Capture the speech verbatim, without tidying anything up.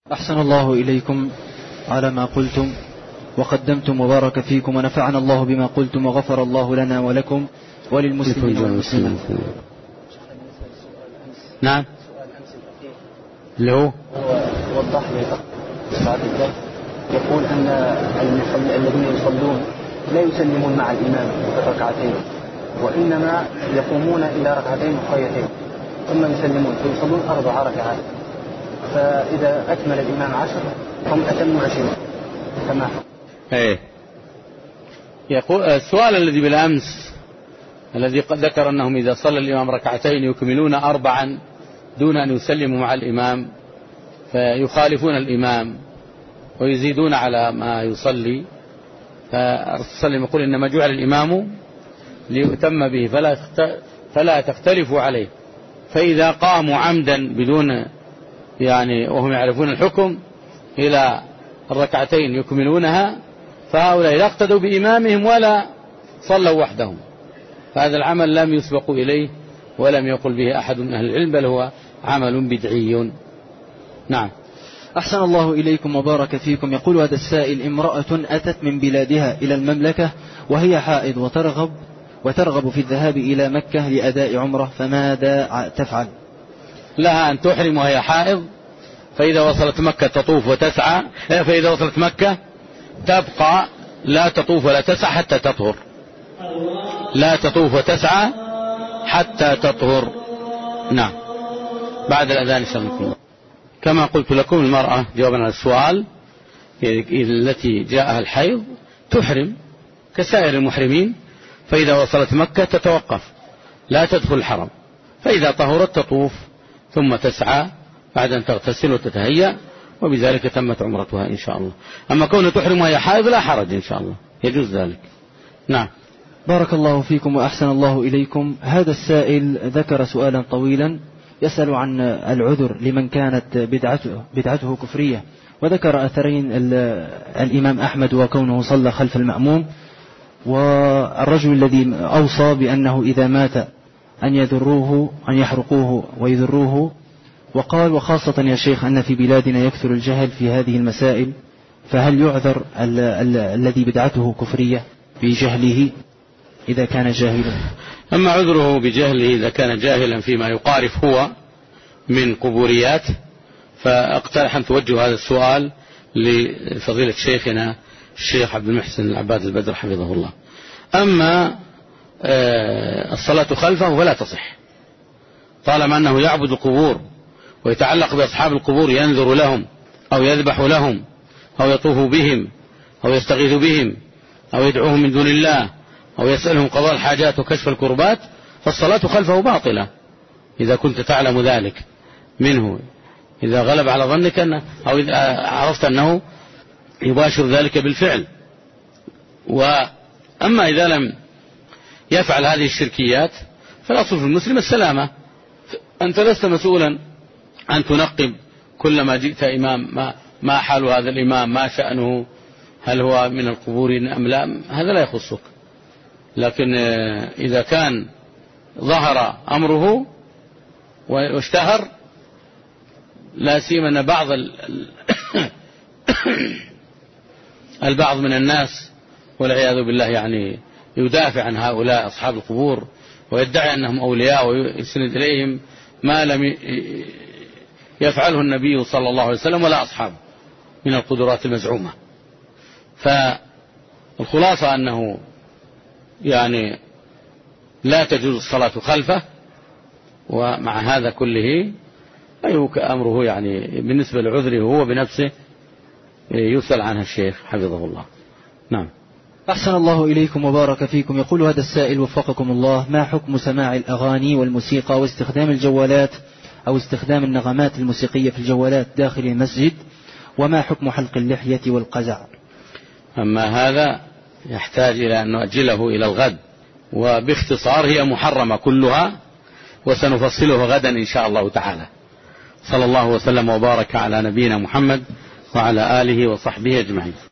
أحسن الله إليكم على ما قلتم وقدمتم وبارك فيكم ونفعنا الله بما قلتم وغفر الله لنا ولكم وللمسلمين والمسلمات. نعم اللي هو وضح لي بعد ذلك يقول أن الذين يصلون لا يسلمون مع الإمام في الركعتين وإنما يقومون إلى ركعتين مخيتين ثم يسلمون فيصلون أربع ركعات، فإذا أكمل الإمام عشر هم أتموا عشرين كما ايه. يقول السؤال الذي بالأمس الذي قد ذكر أنهم إذا صلى الإمام ركعتين يكملون أربعا دون أن يسلموا مع الإمام فيخالفون الإمام ويزيدون على ما يصلي، فالرسول صلى الله عليه وسلم يقول إنما جعل الإمام ليؤتم به فلا فلا تختلفوا عليه، فإذا قاموا عمدا بدون يعني وهم يعرفون الحكم إلى الركعتين يكملونها فهؤلاء لا اقتدوا بإمامهم ولا صلوا وحدهم، فهذا العمل لم يسبقوا إليه ولم يقل به أحد من أهل العلم بل هو عمل بدعي. نعم. أحسن الله إليكم وبارك فيكم. يقول هذا السائل: امرأة أتت من بلادها إلى المملكة وهي حائض وترغب وترغب في الذهاب إلى مكة لأداء عمرة، فماذا تفعل؟ لها أن تحرم وهي حائض، فإذا وصلت مكة تطوف وتسعى، فإذا وصلت مكة تبقى لا تطوف ولا تسعى حتى تطهر، لا تطوف وتسعى حتى تطهر. نعم بعد الأذان إن شاء الله. كما قلت لكم المرأة جوابا على السؤال التي جاءها الحيض تحرم كسائر المحرمين، فإذا وصلت مكة تتوقف لا تدخل الحرم، فإذا طهرت تطوف ثم تسعى بعد أن تغتسل وتتهيأ، وبذلك تمت عمرتها إن شاء الله. أما كون تحرم وهي حائض لا حرج إن شاء الله، يجوز ذلك. نعم. بارك الله فيكم وأحسن الله إليكم. هذا السائل ذكر سؤالا طويلا يسأل عن العذر لمن كانت بدعته, بدعته كفرية، وذكر أثرين الإمام أحمد وكونه صلى خلف المأموم، والرجل الذي أوصى بأنه إذا مات أن يذروه أن يحرقوه ويذروه، وقال: وخاصة يا شيخ أن في بلادنا يكثر الجهل في هذه المسائل، فهل يعذر ال ال الذي بدعته كفرية بجهله إذا كان جاهلا؟ أما عذره بجهله إذا كان جاهلا فيما يقارف هو من قبوريات فأقترح أن توجه هذا السؤال لفضيلة شيخنا الشيخ عبد المحسن العباد البدر حفظه الله. أما الصلاة خلفه فلا تصح طالما أنه يعبد القبور ويتعلق بأصحاب القبور، ينذر لهم أو يذبح لهم أو يطوف بهم أو يستغيث بهم أو يدعوهم من دون الله أو يسألهم قضاء الحاجات وكشف الكربات، فالصلاة خلفه باطلة إذا كنت تعلم ذلك منه، إذا غلب على ظنك أنه أو إذا عرفت أنه يباشر ذلك بالفعل. وأما إذا لم يفعل هذه الشركيات فالأصل في المسلم السلامة، أنت لست مسؤولا أن تنقب كل ما جئت إمام ما, ما حال هذا الإمام، ما شأنه، هل هو من القبور أم لا، هذا لا يخصك. لكن إذا كان ظهر أمره واشتهر، لا سيما أن بعض البعض من الناس والعياذ بالله يعني يدافع عن هؤلاء أصحاب القبور ويدعي أنهم أولياء ويسند إليهم ما لم يفعله النبي صلى الله عليه وسلم ولا أصحابه من القدرات المزعومة. فالخلاصة أنه يعني لا تجوز الصلاة خلفه، ومع هذا كله أيوك أمره يعني بالنسبة لعذره هو بنفسه يسأل عنها الشيخ حفظه الله. نعم. أحسن الله إليكم وبارك فيكم. يقول هذا السائل وفقكم الله: ما حكم سماع الأغاني والموسيقى واستخدام الجوالات أو استخدام النغمات الموسيقية في الجوالات داخل المسجد، وما حكم حلق اللحية والقزع؟ أما هذا يحتاج إلى أن نؤجله إلى الغد، وباختصار هي محرمة كلها وسنفصله غدا إن شاء الله تعالى. صلى الله وسلم وبارك على نبينا محمد وعلى آله وصحبه أجمعين.